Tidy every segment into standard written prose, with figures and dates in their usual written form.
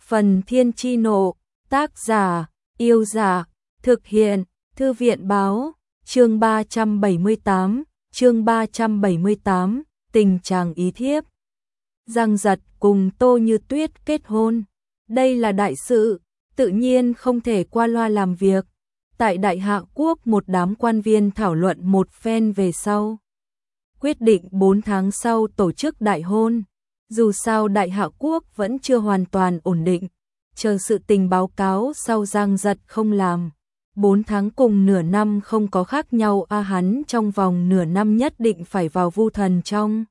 Phần Thiên Chi Nộ, tác giả, Yêu Dạ, thực hiện, Thư viện Báo, chương 378, tình chàng ý thiếp. Giang Giật cùng Tô Như Tuyết kết hôn. Đây là đại sự, tự nhiên không thể qua loa làm việc. Tại Đại Hạ Quốc một đám quan viên thảo luận một phen về sau. Quyết định 4 tháng sau tổ chức đại hôn. Dù sao Đại Hạ Quốc vẫn chưa hoàn toàn ổn định, chờ sự tình báo cáo sau Giang Giật không làm. 4 tháng cùng nửa năm không có khác nhau hắn trong vòng nửa năm nhất định phải vào Vu Thần trong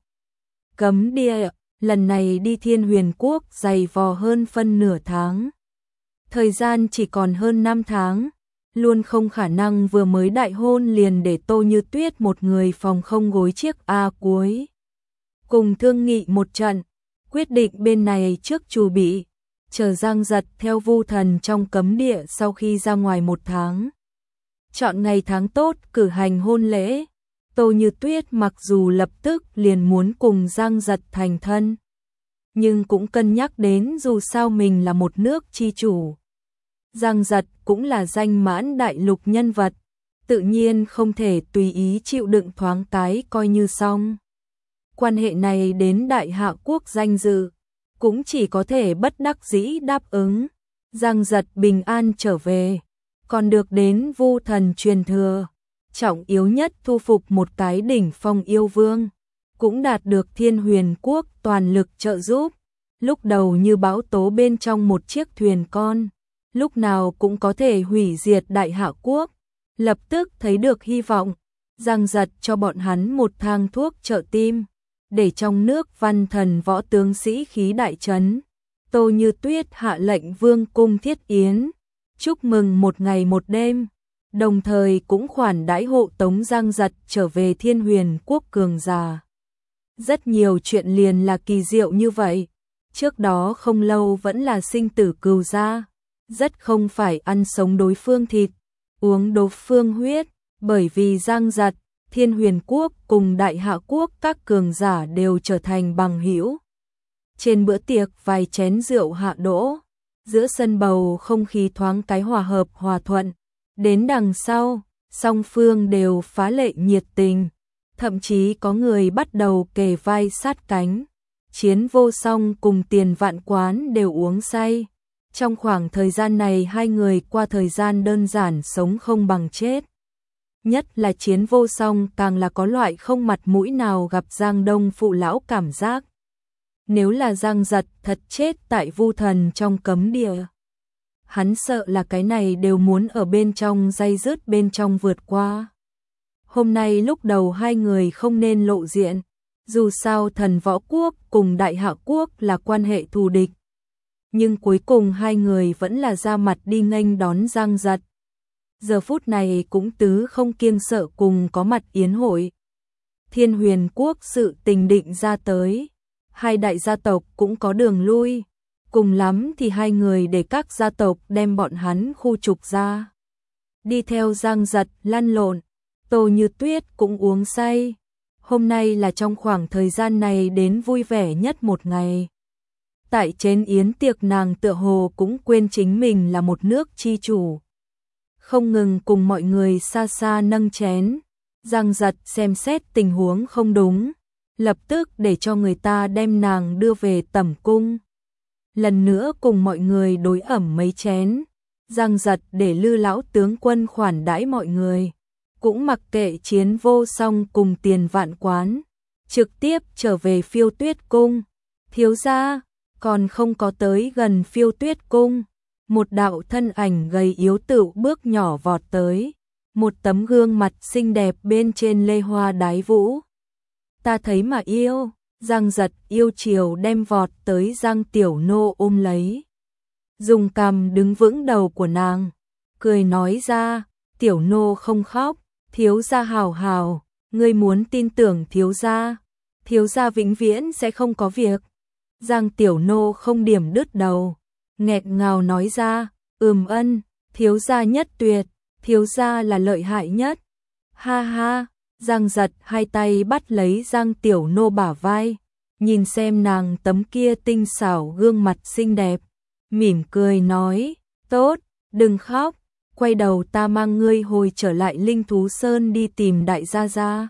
cấm địa, lần này đi Thiên Huyền Quốc dày vò hơn phân nửa tháng. Thời gian chỉ còn hơn 5 tháng, luôn không khả năng vừa mới đại hôn liền để Tô Như Tuyết một người phòng không gối chiếc cuối. Cùng thương nghị một trận, quyết định bên này trước chuẩn bị, chờ Giang Giật theo Vu Thần trong cấm địa sau khi ra ngoài 1 tháng. Chọn ngày tháng tốt cử hành hôn lễ. Tô Như Tuyết mặc dù lập tức liền muốn cùng Giang Giật thành thân, nhưng cũng cân nhắc đến dù sao mình là một nước chi chủ. Giang Giật cũng là danh mãn đại lục nhân vật, tự nhiên không thể tùy ý chịu đựng thoáng cái coi như xong. Quan hệ này đến Đại Hạ Quốc danh dự, cũng chỉ có thể bất đắc dĩ đáp ứng. Giang Giật bình an trở về, còn được đến Vu Thần truyền thừa, trọng yếu nhất thu phục một cái đỉnh phong yêu vương, cũng đạt được Thiên Huyền Quốc toàn lực trợ giúp. Lúc đầu như bão tố bên trong một chiếc thuyền con, lúc nào cũng có thể hủy diệt Đại Hạ Quốc, lập tức thấy được hy vọng. Giang Giật cho bọn hắn một thang thuốc trợ tim, để trong nước văn thần võ tướng sĩ khí đại trấn. Tô Như Tuyết hạ lệnh vương cung thiết yến, chúc mừng một ngày một đêm, đồng thời cũng khoản đãi hộ tống Giang Giật trở về Thiên Huyền Quốc cường giả. Rất nhiều chuyện liền là kỳ diệu như vậy, trước đó không lâu vẫn là sinh tử cừu gia, rất không phải ăn sống đối phương thịt, uống đối phương huyết, bởi vì Giang Giật, Thiên Huyền Quốc cùng Đại Hạ Quốc các cường giả đều trở thành bằng hữu. Trên bữa tiệc vài chén rượu hạ đỗ, giữa sân bầu không khí thoáng cái hòa hợp hòa thuận. Đến đằng sau, song phương đều phá lệ nhiệt tình, thậm chí có người bắt đầu kề vai sát cánh. Chiến Vô Song cùng Tiền Vạn Quán đều uống say. Trong khoảng thời gian này hai người qua thời gian đơn giản sống không bằng chết. Nhất là Chiến Vô Song càng là có loại không mặt mũi nào gặp Giang Đông phụ lão cảm giác. Nếu là Giang Giật thật chết tại Vu Thần trong cấm địa, hắn sợ là cái này đều muốn ở bên trong day dứt bên trong vượt qua. Hôm nay lúc đầu hai người không nên lộ diện, dù sao Thần Võ Quốc cùng Đại Hạ Quốc là quan hệ thù địch. Nhưng cuối cùng hai người vẫn là ra mặt đi nghênh đón Giang Giật. Giờ phút này cũng tứ không kiêng sợ cùng có mặt yến hội. Thiên Huyền Quốc sự tình định ra tới, hai đại gia tộc cũng có đường lui, cùng lắm thì hai người để các gia tộc đem bọn hắn khu trục ra. Đi theo Giang Giật lăn lộn, Tô Như Tuyết cũng uống say. Hôm nay là trong khoảng thời gian này đến vui vẻ nhất một ngày. Tại trên yến tiệc nàng tựa hồ cũng quên chính mình là một nước chi chủ, không ngừng cùng mọi người xa xa nâng chén. Giang Giật xem xét tình huống không đúng, lập tức để cho người ta đem nàng đưa về tẩm cung. Lần nữa cùng mọi người đối ẩm mấy chén. Giang Giật để Lư lão tướng quân khoản đãi mọi người, cũng mặc kệ Chiến Vô Song cùng Tiền Vạn Quán, trực tiếp trở về Phiêu Tuyết cung. Thiếu gia, còn không có tới gần Phiêu Tuyết cung, một đạo thân ảnh gầy yếu tựu bước nhỏ vọt tới, một tấm gương mặt xinh đẹp bên trên lê hoa đái vũ. Ta thấy mà yêu. Giang Giật yêu chiều đem vọt tới Giang Tiểu Nô ôm lấy, dùng cằm đứng vững đầu của nàng, cười nói ra, Tiểu Nô không khóc, thiếu gia hào hào, ngươi muốn tin tưởng thiếu gia vĩnh viễn sẽ không có việc. Giang Tiểu Nô không điểm đứt đầu, nghẹt ngào nói ra, ân, thiếu gia nhất tuyệt, thiếu gia là lợi hại nhất. Ha ha. Giang Giật hai tay bắt lấy Giang Tiểu Nô bả vai, nhìn xem nàng tấm kia tinh xảo gương mặt xinh đẹp, mỉm cười nói, tốt, đừng khóc, quay đầu ta mang ngươi hồi trở lại Linh Thú Sơn đi tìm đại gia gia.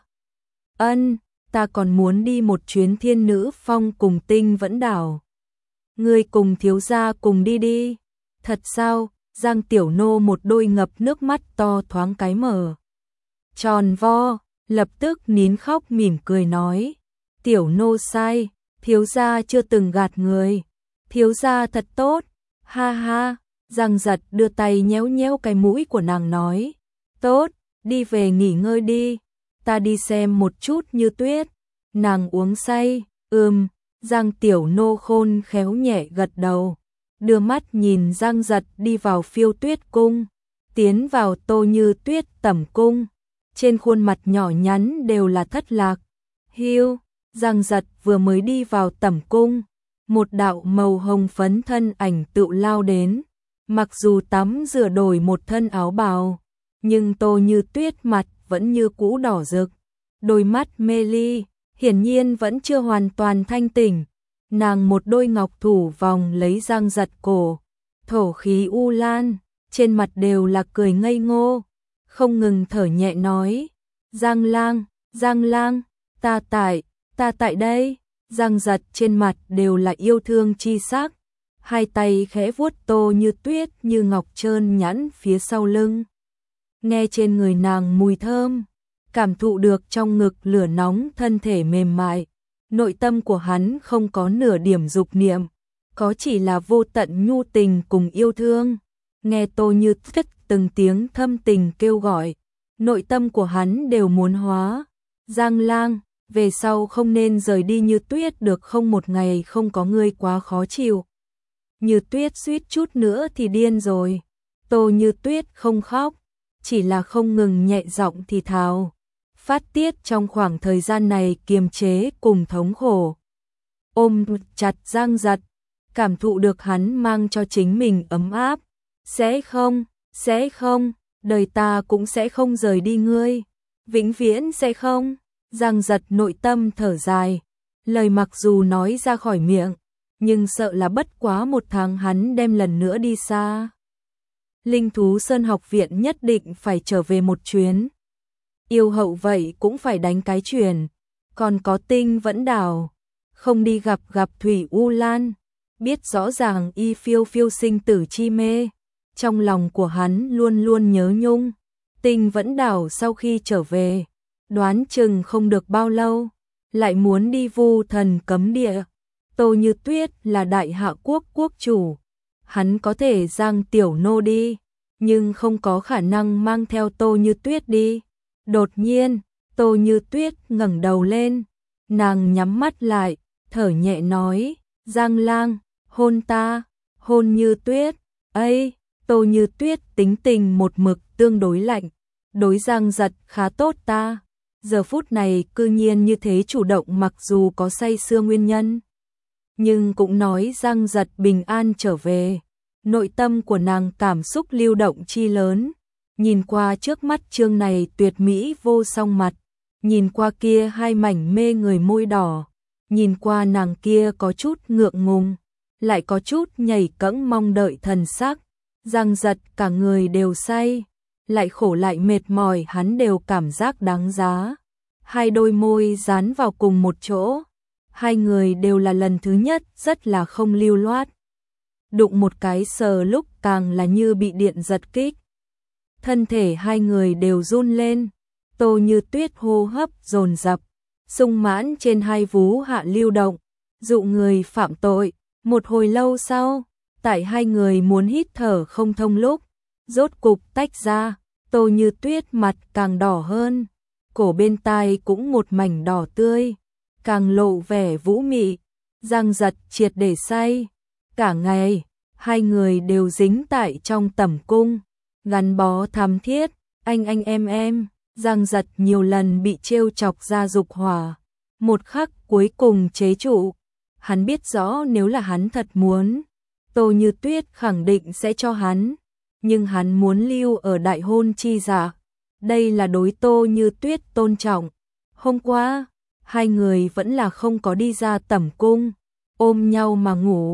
Ân, ta còn muốn đi một chuyến Thiên Nữ Phong cùng Tinh Vẫn Đảo. Ngươi cùng thiếu gia cùng đi đi. Thật sao? Giang Tiểu Nô một đôi ngập nước mắt to thoáng cái mở tròn vo, lập tức nín khóc mỉm cười nói, Tiểu Nô sai, thiếu gia chưa từng gạt người, thiếu gia thật tốt, ha ha. Giang Giật đưa tay nhéo nhéo cái mũi của nàng nói, tốt, đi về nghỉ ngơi đi, ta đi xem một chút Như Tuyết. Nàng uống say, Giang Tiểu Nô khôn khéo nhẹ gật đầu, đưa mắt nhìn Giang Giật đi vào Phiêu Tuyết cung, tiến vào Tô Như Tuyết tẩm cung, trên khuôn mặt nhỏ nhắn đều là thất lạc. Hiu, Giang Giật vừa mới đi vào tẩm cung, một đạo màu hồng phấn thân ảnh tựu lao đến, mặc dù tắm rửa đổi một thân áo bào, nhưng Tô Như Tuyết mặt vẫn như cũ đỏ rực, đôi mắt mê ly, hiển nhiên vẫn chưa hoàn toàn thanh tỉnh. Nàng một đôi ngọc thủ vòng lấy Giang Giật cổ, thổ khí u lan, trên mặt đều là cười ngây ngô, không ngừng thở nhẹ nói, Giang lang, ta tại đây. Giang Giật trên mặt đều là yêu thương chi sắc, hai tay khẽ vuốt Tô Như Tuyết như ngọc trơn nhẵn phía sau lưng, nghe trên người nàng mùi thơm, cảm thụ được trong ngực lửa nóng thân thể mềm mại. Nội tâm của hắn không có nửa điểm dục niệm, có chỉ là vô tận nhu tình cùng yêu thương. Nghe Tô Như Tuyết từng tiếng thâm tình kêu gọi, nội tâm của hắn đều muốn hóa. Giang lang, về sau không nên rời đi Như Tuyết được không, một ngày không có ngươi quá khó chịu. Như Tuyết suýt chút nữa thì điên rồi. Tô Như Tuyết không khóc, chỉ là không ngừng nhẹ giọng thì thào, phát tiết trong khoảng thời gian này kiềm chế cùng thống khổ. Ôm chặt Giang Giật, cảm thụ được hắn mang cho chính mình ấm áp. Sẽ không, đời ta cũng sẽ không rời đi ngươi, vĩnh viễn sẽ không. Giang Giật nội tâm thở dài, lời mặc dù nói ra khỏi miệng, nhưng sợ là bất quá một tháng hắn đem lần nữa đi xa. Linh Thú Sơn học viện nhất định phải trở về một chuyến. Yêu hậu vậy cũng phải đánh cái truyền, còn có Tinh Vẫn Đảo, không đi gặp Thủy U Lan, biết rõ ràng y phiêu phiêu sinh tử chi mê, trong lòng của hắn luôn luôn nhớ nhung. Tinh Vẫn Đảo sau khi trở về, đoán chừng không được bao lâu, lại muốn đi Vu Thần cấm địa. Tô Như Tuyết là đại hạ quốc quốc chủ, hắn có thể Giang Tiểu Nô đi, nhưng không có khả năng mang theo Tô Như Tuyết đi. Đột nhiên, Tô Như Tuyết ngẩng đầu lên, nàng nhắm mắt lại, thở nhẹ nói, Giang lang, hôn ta, hôn Như Tuyết. Ây, Tô Như Tuyết tính tình một mực tương đối lạnh, đối Giang Giật khá tốt ta. Giờ phút này cư nhiên như thế chủ động, mặc dù có say sưa nguyên nhân, nhưng cũng nói Giang Giật bình an trở về. Nội tâm của nàng cảm xúc lưu động chi lớn, nhìn qua trước mắt trương này tuyệt mỹ vô song mặt, nhìn qua kia hai mảnh mê người môi đỏ, nhìn qua nàng kia có chút ngượng ngùng, lại có chút nhảy cẫng mong đợi thần sắc. Giang Giật cả người đều say, lại khổ lại mệt mỏi hắn đều cảm giác đáng giá. Hai đôi môi dán vào cùng một chỗ, hai người đều là lần thứ nhất rất là không lưu loát. Đụng một cái sờ lúc càng là như bị điện giật kích. Thân thể hai người đều run lên, Tô Như Tuyết hô hấp dồn dập, sung mãn trên hai vú hạ lưu động, dụ người phạm tội. Một hồi lâu sau, tại hai người muốn hít thở không thông lúc, rốt cục tách ra, Tô Như Tuyết mặt càng đỏ hơn, cổ bên tai cũng một mảnh đỏ tươi, càng lộ vẻ vũ mị. Giang Giật triệt để say, cả ngày hai người đều dính tại trong tẩm cung, gắn bó thắm thiết, anh em. Giang Giật nhiều lần bị trêu chọc ra dục hỏa, một khắc cuối cùng chế trụ. Hắn biết rõ nếu là hắn thật muốn, Tô Như Tuyết khẳng định sẽ cho hắn, nhưng hắn muốn lưu ở đại hôn chi dạ, đây là đối Tô Như Tuyết tôn trọng. Hôm qua, hai người vẫn là không có đi ra tẩm cung, ôm nhau mà ngủ.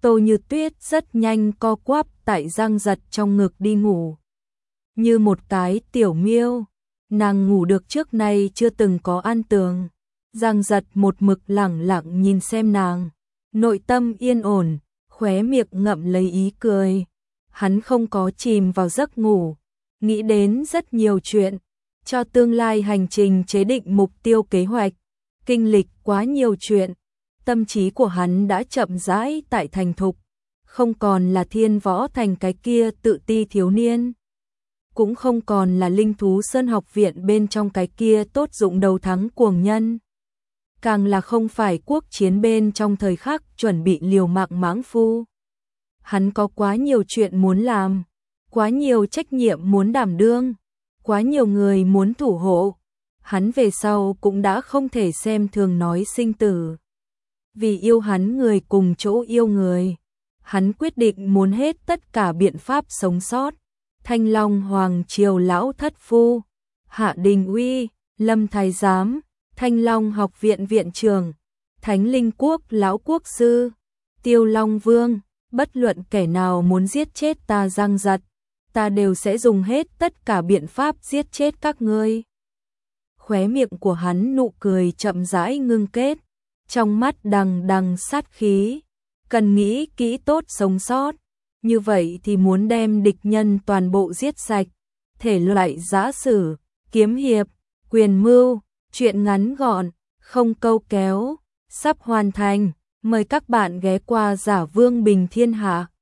Tô Như Tuyết rất nhanh co quắp tại Giang Giật trong ngực đi ngủ. Như một cái tiểu miêu, nàng ngủ được trước nay chưa từng có an tường. Giang Giật một mực lẳng lặng nhìn xem nàng, nội tâm yên ổn, khóe miệng ngậm lấy ý cười. Hắn không có chìm vào giấc ngủ, nghĩ đến rất nhiều chuyện, cho tương lai hành trình chế định mục tiêu kế hoạch, kinh lịch quá nhiều chuyện. Tâm trí của hắn đã chậm rãi tại thành thục, không còn là Thiên Võ Thành cái kia tự ti thiếu niên, cũng không còn là Linh Thú Sơn học viện bên trong cái kia tốt dụng đầu thắng cuồng nhân, càng là không phải quốc chiến bên trong thời khắc chuẩn bị liều mạng mãng phu. Hắn có quá nhiều chuyện muốn làm, quá nhiều trách nhiệm muốn đảm đương, quá nhiều người muốn thủ hộ. Hắn về sau cũng đã không thể xem thường nói sinh tử. Vì yêu hắn người cùng chỗ yêu người, hắn quyết định muốn hết tất cả biện pháp sống sót. Thanh Long Hoàng Triều lão thất phu, Hạ Đình Uy, Lâm Thái Giám, Thanh Long học viện viện trưởng, Thánh Linh Quốc lão quốc sư, Tiêu Long Vương, bất luận kẻ nào muốn giết chết ta Giang Giật, ta đều sẽ dùng hết tất cả biện pháp giết chết các ngươi. Khóe miệng của hắn nụ cười chậm rãi ngưng kết, trong mắt đằng đằng sát khí, cần nghĩ kỹ tốt sống sót, như vậy thì muốn đem địch nhân toàn bộ giết sạch. Thể loại giã sử, kiếm hiệp, quyền mưu, truyện ngắn gọn, không câu kéo, sắp hoàn thành, mời các bạn ghé qua Giả Vương Bình Thiên Hạ.